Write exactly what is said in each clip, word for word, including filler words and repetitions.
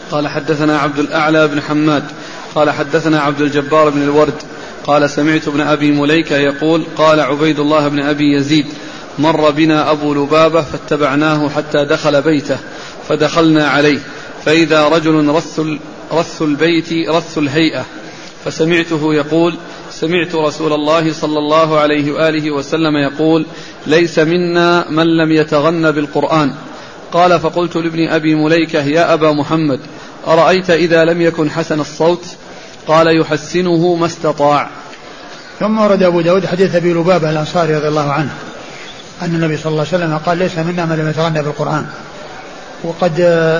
قال حدثنا عبد الأعلى بن حماد قال حدثنا عبد الجبار بن الورد قال سمعت ابن أبي مليكة يقول قال عبيد الله بن أبي يزيد مر بنا أبو لبابة فاتبعناه حتى دخل بيته فدخلنا عليه فإذا رجل رث, رث البيت رث الهيئة فسمعته يقول سمعت رسول الله صلى الله عليه وآله وسلم يقول ليس منا من لم يتغن بالقرآن. قال فقلت لابن أبي مليكة يا أبا محمد أرأيت إذا لم يكن حسن الصوت؟ قال يحسنه ما استطاع. ثم ورد أبو داود حديث أبي لبابة الأنصاري رضي الله عنه أن النبي صلى الله عليه وسلم قال ليس منا من لم يتغنى بالقرآن. وقد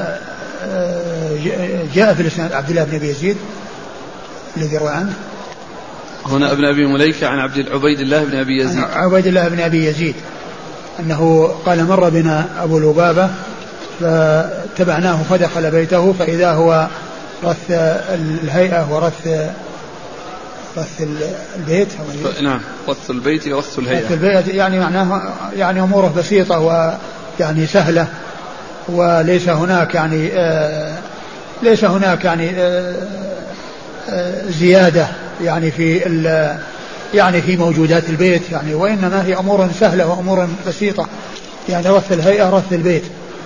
جاء في الإسناد عبد الله بن أبي يزيد الذي روى عنه هنا ابن أبي مليكة عن عبد عبيد الله بن أبي يزيد عبيد الله بن أبي يزيد أنه قال مر بنا أبو لبابة فتبعناه فدخل بيته فإذا هو رث الهيئة ورث رث البيت. نعم رث البيت ورث الهيئة. رث البيت يعني معناه يعني أموره بسيطة ويعني سهلة وليس هناك يعني آه ليس هناك يعني آه آه زيادة يعني في يعني في موجودات البيت يعني وإنما هي أمور سهلة وأمور بسيطة يعني رث الهيئة رث البيت.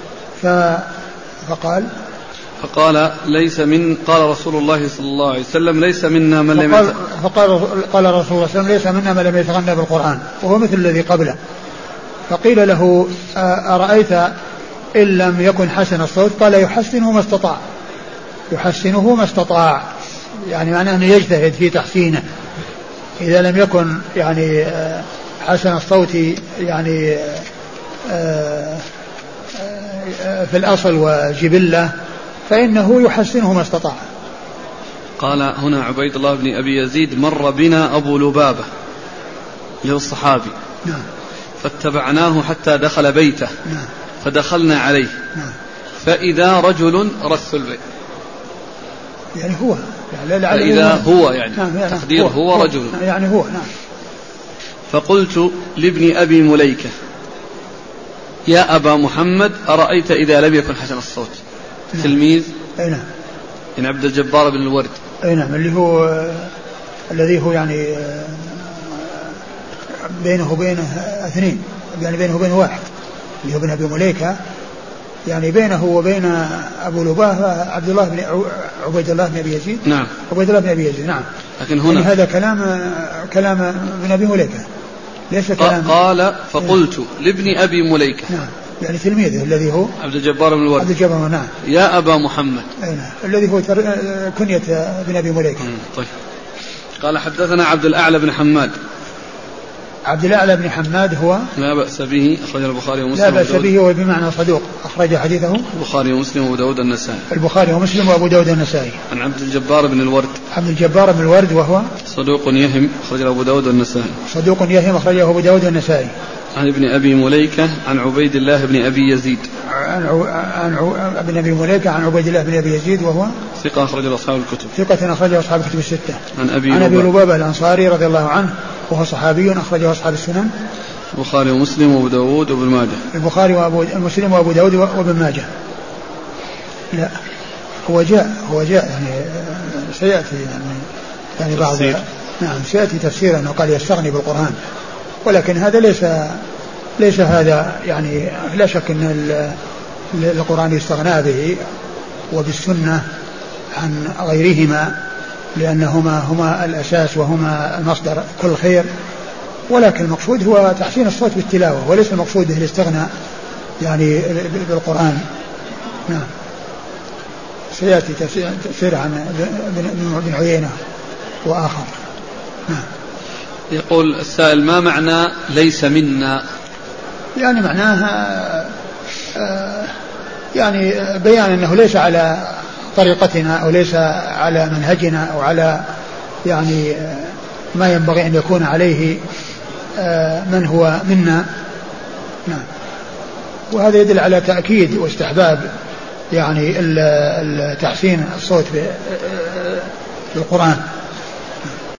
فقال فقال ليس من قال رسول الله صلى الله عليه وسلم ليس منا من لم فقال, فقال قال رسول الله صلى الله عليه وسلم ليس منا من لم يتغنى بالقرآن وهو مثل الذي قبله. فقيل له أرأيت إن لم يكن حسن الصوت؟ قال يحسنه ما استطاع يحسنه ما استطاع يعني معناه أنه يجتهد في تحسينه إذا لم يكن يعني حسن الصوت يعني في الأصل وجبلة فإنه يحسنه ما استطاع. قال هنا عبيد الله بن أبي يزيد مر بنا أبو لبابة له الصحابي نعم فاتبعناه حتى دخل بيته نعم فدخلنا عليه نعم فإذا رجل رث البيت يعني هو يعني فإذا هو يعني نعم يعني تقدير هو, هو, هو رجل يعني هو نعم. فقلت لابن أبي مليكة يا أبا محمد أرأيت إذا لم يكن حسن الصوت؟ نعم. تلميذ أي نعم يعني عبد الجبار بن الورد أي نعم اللي هو الذي هو يعني بينه وبينه اثنين يعني بينه وبينه واحد اللي هو ابن أبي مليكة يعني بينه وبين أبو لبابة عبد الله بن عبيد الله بن أبي يزيد نعم عبيد الله بن أبي يزيد نعم. لكن هنا يعني هذا كلام كلام ابن أبي مليكة ليس كلام. قال فقلت لابن أبي مليكة نعم يعني تلميذه الذي هو عبد الجبار بن الورد عبد الجبار نعم يا أبا محمد نعم. الذي هو كنية ابن أبي مليكة. طيب. قال حدثنا عبد الأعلى بن حماد عبد الأعلى بن حماد هو لا بأس به أخرج البخاري ومسلم لا بأس به هو بمعنى صدوق أخرج حديثه البخاري ومسلم وأبو داود النسائي البخاري ومسلم وأبو داود النسائي. عن عبد الجبار بن الورد عبد الجبار بن الورد وهو صدوق يهم أخرج أبو داود النسائي صدوق يهم أخرجه أبو داود النسائي. عن ابن أبي مليكة عن عبيد الله بن أبي يزيد عن عو... عن عو... ابن أبي مليكة عن عبيد الله بن أبي يزيد وهو ثقة أخرجه أصحاب الكتب ثقة أخرجه أصحاب الكتب الستة. عن أبي عن أبي لبابة الأنصاري رضي الله عنه وهو صحابي أخرجه أصحاب السنن البخاري ومسلم وأبو داود وابن ماجه البخاري وأبو مسلم وأبو داود وابن ماجه. لا هو جاء هو جاء يعني سيأتي يعني يعني بعض نعم سيأتي تفسير أنه قال يستغني بالقرآن ولكن هذا ليس ليس هذا يعني لا شك أن القرآن يستغنى به وبالسنة عن غيرهما لأنهما هما الأساس وهما المصدر كل خير ولكن المقصود هو تحسين الصوت بالتلاوة وليس المقصود به الاستغناء يعني بالقرآن. نعم سيأتي تفسير عن ابن عيينة وآخر. نعم. يقول السائل ما معنى ليس منا؟ يعني معناها يعني بيان أنه ليس على طريقتنا أو ليس على منهجنا أو على يعني ما ينبغي أن يكون عليه من هو منا. نعم. وهذا يدل على تأكيد واستحباب يعني تحسين الصوت بالقرآن.